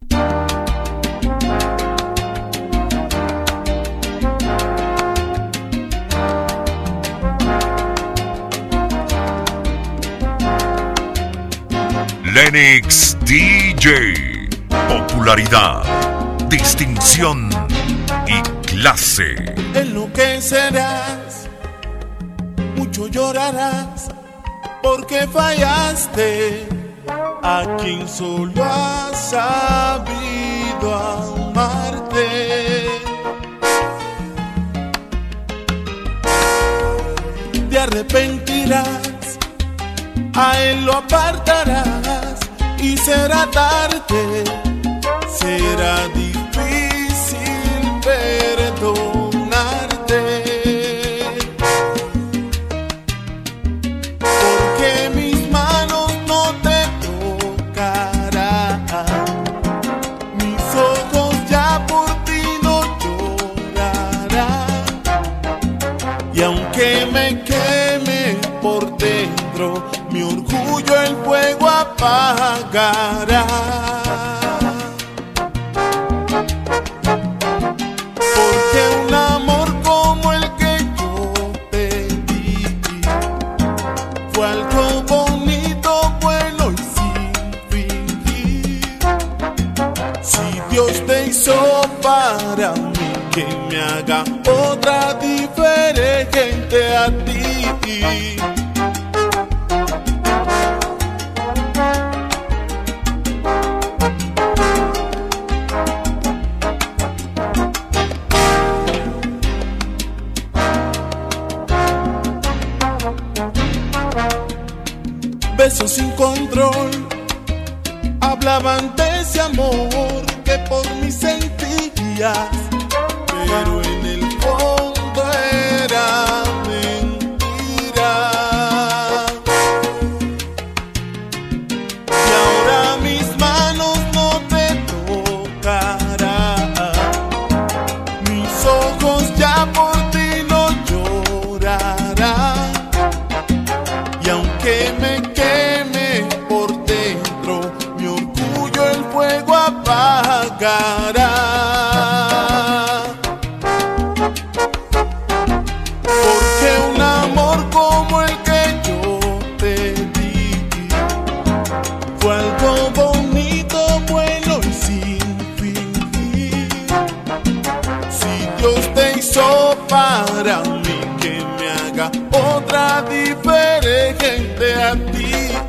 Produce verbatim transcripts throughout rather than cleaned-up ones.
Lennox D J. Popularidad, distinción y clase. Enloquecerás, mucho llorarás, porque fallaste a quien solo ha sabido amarte. Te arrepentirás, a él lo apartarás y será tarde, será difícil perdonarte, porque mis manos no te tocarán, mis ojos ya por ti no llorarán, y aunque me queme por dentro, mi orgullo el fuego apagará. Porque un amor como el que yo te di fue algo bonito, bueno y sin fingir. Si Dios te hizo para mí, que me haga otra diferente a ti. Besos sin control hablaban de ese amor que por mí sentías, pero en el fondo era mentira. Y ahora mis manos no te tocarán, mis ojos ya por ti no llorarán, y aunque me apagará, porque un amor como el que yo te di fue algo bonito, bueno y sin fingir. Si Dios te hizo para mí, que me haga otra diferente a ti.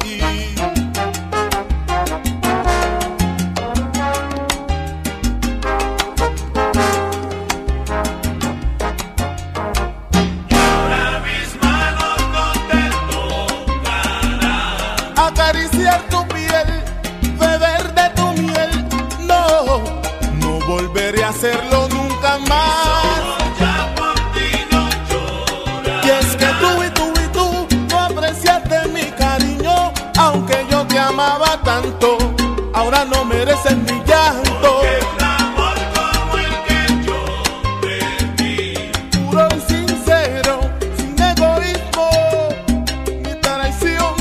Acariciar tu piel, beber de tu miel, no, no volveré a hacerlo nunca más. Ya por ti no lloras. Y es que tú y tú y tú no apreciaste mi cariño, aunque yo te amaba tanto, ahora no mereces mi llanto. Porque un amor como el que yo te di, puro y sincero, sin egoísmo ni traición,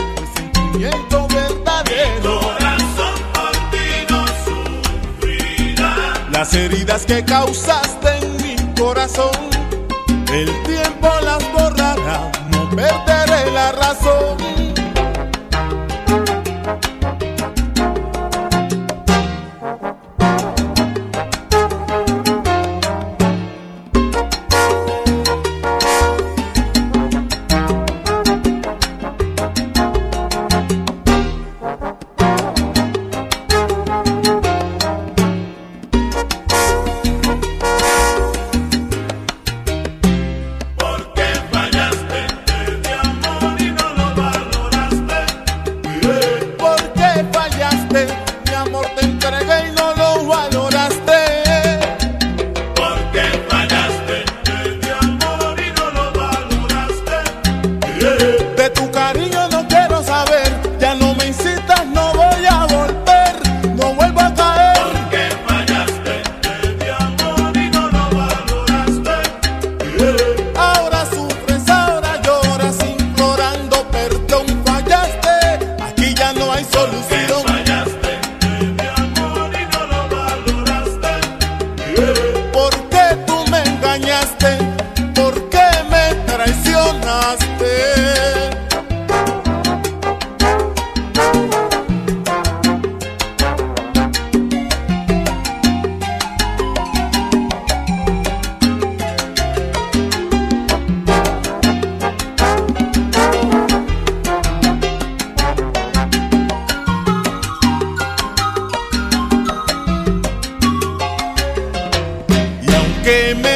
verdadero. Mi corazón por ti no sufrirá. Las heridas que causaste en mi corazón, el tiempo las borrará, no perderé la razón. Mi amor te entregué y no lo valoraste. Porque fallaste, te di amor y no lo valoraste. De tu cariño no quiero saber, ya no me incitas, no voy a volver, no vuelvo a caer. Porque fallaste, te di amor y no lo valoraste. Ahora sufres, ahora lloras, implorando perdón. Fallaste, aquí ya no hay solución. que me